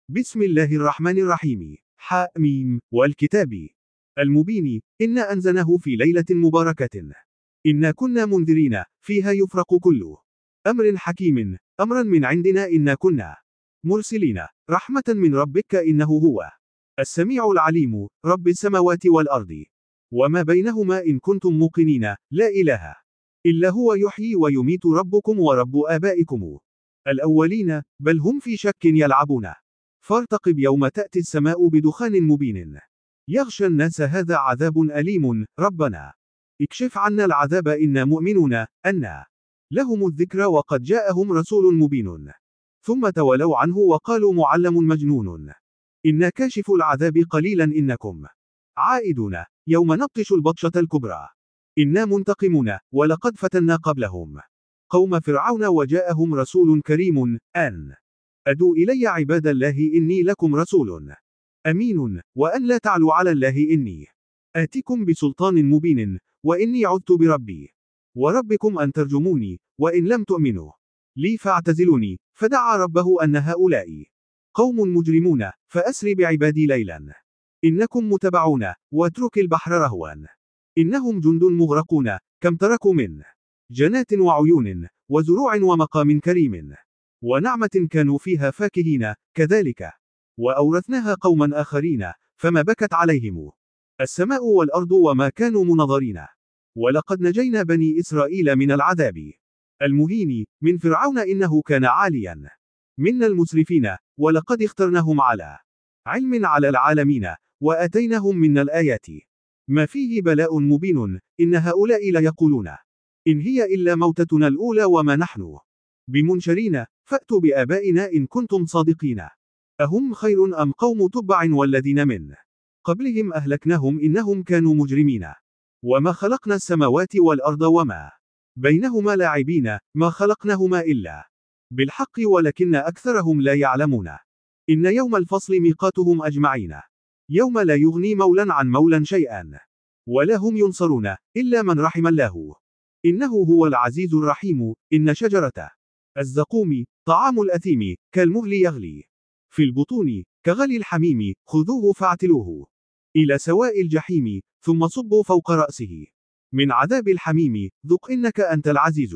بسم الله الرحمن الرحيم. حميم والكتاب المبين إنا أنزلناه في ليلة مباركة إنا كنا منذرين فيها يفرق كل أمر حكيم أمرا من عندنا إنا كنا مرسلين رحمة من ربك إنه هو السميع العليم رب السماوات والأرض وما بينهما إن كنتم موقنين لا إله إلا هو يحيي ويميت ربكم ورب آبائكم الأولين بل هم في شك يلعبون فارتقب يوم تأتي السماء بدخان مبين يغشى الناس هذا عذاب أليم ربنا اكشف عنا العذاب إنا مؤمنون أن لهم الذكر وقد جاءهم رسول مبين ثم تولوا عنه وقالوا معلم مجنون إنا كاشف العذاب قليلا إنكم عائدون يوم نبطش البطشة الكبرى إنا منتقمون ولقد فتنا قبلهم قوم فرعون وجاءهم رسول كريم أن أدوا إلي عباد الله إني لكم رسول أمين وأن لا تعلوا على الله إني آتكم بسلطان مبين وإني عذت بربي وربكم أن ترجموني وإن لم تؤمنوا لي فاعتزلوني فدعا ربه أن هؤلاء قوم مجرمون فأسر بعبادي ليلا إنكم متبعون واترك البحر رهوا إنهم جند مغرقون كم تركوا من جنات وعيون وزروع ومقام كريم ونعمة كانوا فيها فاكهين كذلك وأورثناها قوما آخرين فما بكت عليهم السماء والأرض وما كانوا منظرين ولقد نجينا بني إسرائيل من العذاب المهين من فرعون إنه كان عاليا منا المسرفين ولقد اخترناهم على علم على العالمين وآتيناهم من الآيات ما فيه بلاء مبين إن هؤلاء ليقولون إن هي إلا موتتنا الأولى وما نحن بمنشرين فأتوا بآبائنا إن كنتم صادقين أهم خير أم قوم تبع والذين من قبلهم أهلكناهم إنهم كانوا مجرمين وما خلقنا السماوات والأرض وما بينهما لاعبين ما خلقناهما إلا بالحق ولكن أكثرهم لا يعلمون إن يوم الفصل ميقاتهم أجمعين يوم لا يغني مولا عن مولا شيئا ولا هم ينصرون إلا من رحم الله إنه هو العزيز الرحيم إن شجرة الزقوم طعام الأثيم كالمهل يغلي في البطون كغلي الحميم خذوه فاعتلوه إلى سواء الجحيم ثم صبوا فوق رأسه من عذاب الحميم ذق إنك أنت العزيز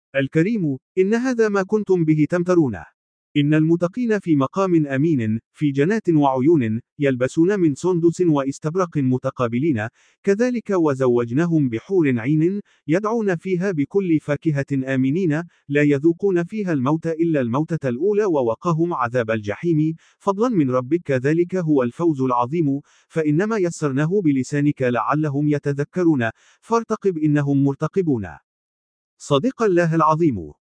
الكريم إن هذا ما كنتم به تمترون إن المتقين في مقام أمين في جنات وعيون يلبسون من سندس واستبرق متقابلين كذلك وزوجناهم بحور عين يدعون فيها بكل فاكهة آمنين لا يذوقون فيها الموت إلا الموتة الأولى ووقاهم عذاب الجحيم فضلا من ربك ذلك هو الفوز العظيم فإنما يسرناه بلسانك لعلهم يتذكرون فارتقب إنهم مرتقبون صدق الله العظيم.